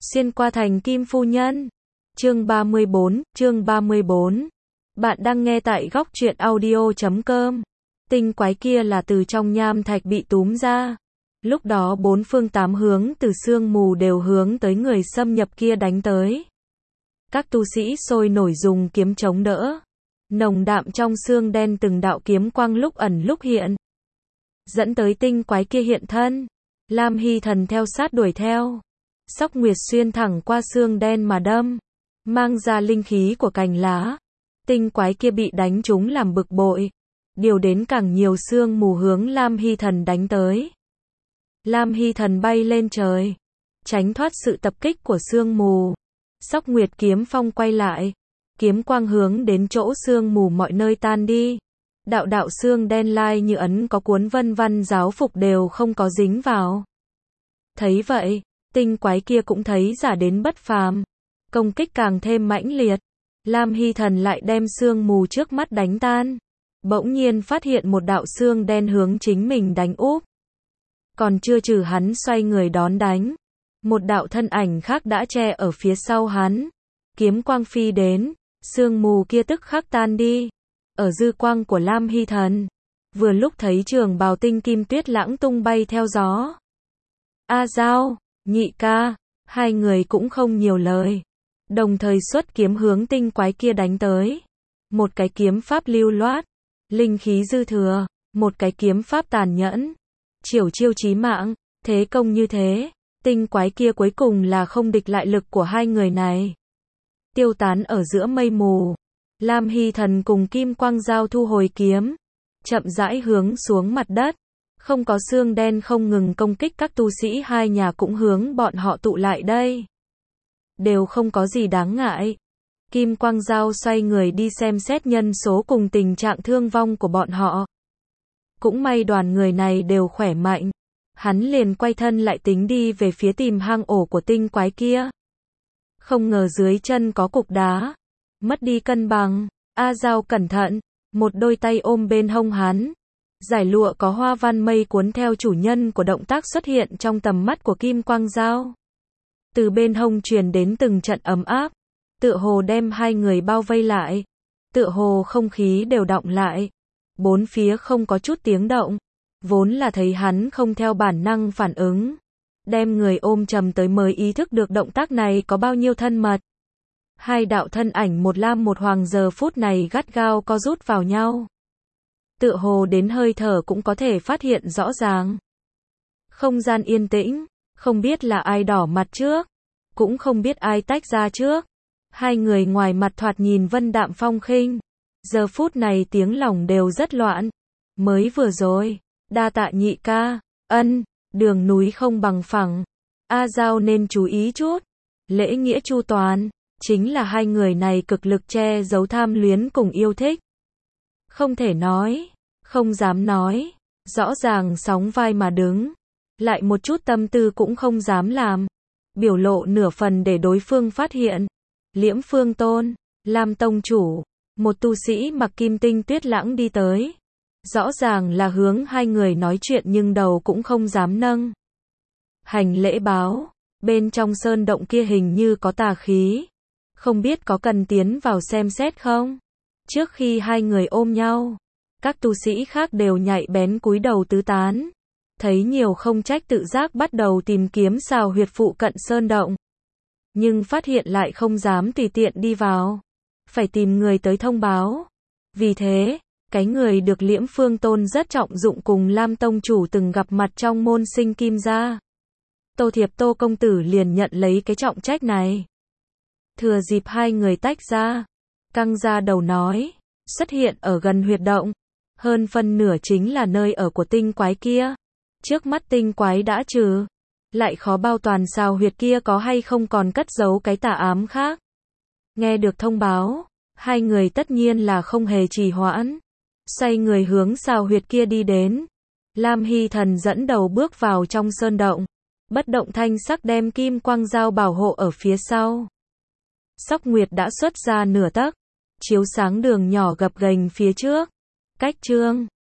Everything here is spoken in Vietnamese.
Xuyên qua thành Kim Phu Nhân. Chương 34. Bạn đang nghe tại góc truyện audio.com. Tinh quái kia là từ trong nham thạch bị túm ra. Lúc đó bốn phương tám hướng từ sương mù đều hướng tới người xâm nhập kia đánh tới. Các tu sĩ sôi nổi dùng kiếm chống đỡ. Nồng đạm trong xương đen từng đạo kiếm quang lúc ẩn lúc hiện. Dẫn tới tinh quái kia hiện thân. Lam Hy Thần theo sát đuổi theo. Sóc Nguyệt xuyên thẳng qua xương đen mà đâm. Mang ra linh khí của cành lá. Tinh quái kia bị đánh trúng làm bực bội. Điều đến càng nhiều sương mù hướng Lam Hy Thần đánh tới. Lam Hy Thần bay lên trời. Tránh thoát sự tập kích của sương mù. Sóc Nguyệt kiếm phong quay lại. Kiếm quang hướng đến chỗ sương mù mọi nơi tan đi. Đạo đạo xương đen lai như ấn có cuốn vân văn giáo phục đều không có dính vào. Thấy vậy, tinh quái kia cũng thấy giả đến bất phàm. Công kích càng thêm mãnh liệt. Lam Hy Thần lại đem sương mù trước mắt đánh tan. Bỗng nhiên phát hiện một đạo xương đen hướng chính mình đánh úp. Còn chưa trừ hắn xoay người đón đánh. Một đạo thân ảnh khác đã che ở phía sau hắn. Kiếm quang phi đến, sương mù kia tức khắc tan đi. Ở dư quang của Lam Hy Thần, vừa lúc thấy trường bào tinh kim tuyết lãng tung bay theo gió. A Giao, Nhị ca, hai người cũng không nhiều lời. Đồng thời xuất kiếm hướng tinh quái kia đánh tới. Một cái kiếm pháp lưu loát, linh khí dư thừa, một cái kiếm pháp tàn nhẫn. Chiểu chiêu chí mạng, thế công như thế, tinh quái kia cuối cùng là không địch lại lực của hai người này. Tiêu tán ở giữa mây mù. Lam Hy Thần cùng Kim Quang Giao thu hồi kiếm, chậm rãi hướng xuống mặt đất. Không có xương đen không ngừng công kích, các tu sĩ hai nhà cũng hướng bọn họ tụ lại đây. Đều không có gì đáng ngại. Kim Quang Giao xoay người đi xem xét nhân số cùng tình trạng thương vong của bọn họ. Cũng may đoàn người này đều khỏe mạnh. Hắn liền quay thân lại tính đi về phía tìm hang ổ của tinh quái kia. Không ngờ dưới chân có cục đá. Mất đi cân bằng. A Giao cẩn thận. Một đôi tay ôm bên hông hắn. Giải lụa có hoa văn mây cuốn theo chủ nhân của động tác xuất hiện trong tầm mắt của Kim Quang Giao. Từ bên hông truyền đến từng trận ấm áp. Tựa hồ đem hai người bao vây lại. Tựa hồ không khí đều đọng lại. Bốn phía không có chút tiếng động. Vốn là thấy hắn không theo bản năng phản ứng. Đem người ôm chầm tới mới ý thức được động tác này có bao nhiêu thân mật. Hai đạo thân ảnh một lam một hoàng giờ phút này gắt gao co rút vào nhau. Tựa hồ đến hơi thở cũng có thể phát hiện rõ ràng. Không gian yên tĩnh, không biết là ai đỏ mặt trước, cũng không biết ai tách ra trước. Hai người ngoài mặt thoạt nhìn vân đạm phong khinh, giờ phút này tiếng lòng đều rất loạn. Mới vừa rồi, đa tạ nhị ca, đường núi không bằng phẳng. A Giao nên chú ý chút. Lễ nghĩa chu toàn, chính là hai người này cực lực che giấu tham luyến cùng yêu thích. Không thể nói, không dám nói, rõ ràng sóng vai mà đứng, lại một chút tâm tư cũng không dám làm, biểu lộ nửa phần để đối phương phát hiện. Liễm Phương Tôn, Lam Tông Chủ, một tu sĩ mặc kim tinh tuyết lãng đi tới. Rõ ràng là hướng hai người nói chuyện nhưng đầu cũng không dám nâng. Hành lễ báo, bên trong sơn động kia hình như có tà khí. Không biết có cần tiến vào xem xét không? Trước khi hai người ôm nhau, các tu sĩ khác đều nhạy bén cúi đầu tứ tán. Thấy nhiều không trách tự giác bắt đầu tìm kiếm xào huyệt phụ cận sơn động. Nhưng phát hiện lại không dám tùy tiện đi vào. Phải tìm người tới thông báo. Vì thế, cái người được Liễm Phương Tôn rất trọng dụng cùng Lam Tông Chủ từng gặp mặt trong môn sinh kim gia. Tô Thiệp Tô công tử liền nhận lấy cái trọng trách này. Thừa dịp hai người tách ra, căng ra đầu nói, xuất hiện ở gần huyệt động. Hơn phân nửa chính là nơi ở của tinh quái kia. Trước mắt tinh quái đã trừ, lại khó bao toàn xào huyệt kia có hay không còn cất giấu cái tà ám khác. Nghe được thông báo, hai người tất nhiên là không hề trì hoãn. Xoay người hướng xào huyệt kia đi đến. Lam Hy Thần dẫn đầu bước vào trong sơn động. Bất động thanh sắc đem Kim Quang Giao bảo hộ ở phía sau. Sóc Nguyệt đã xuất ra nửa tấc, chiếu sáng đường nhỏ gập ghềnh phía trước. Cách Trương,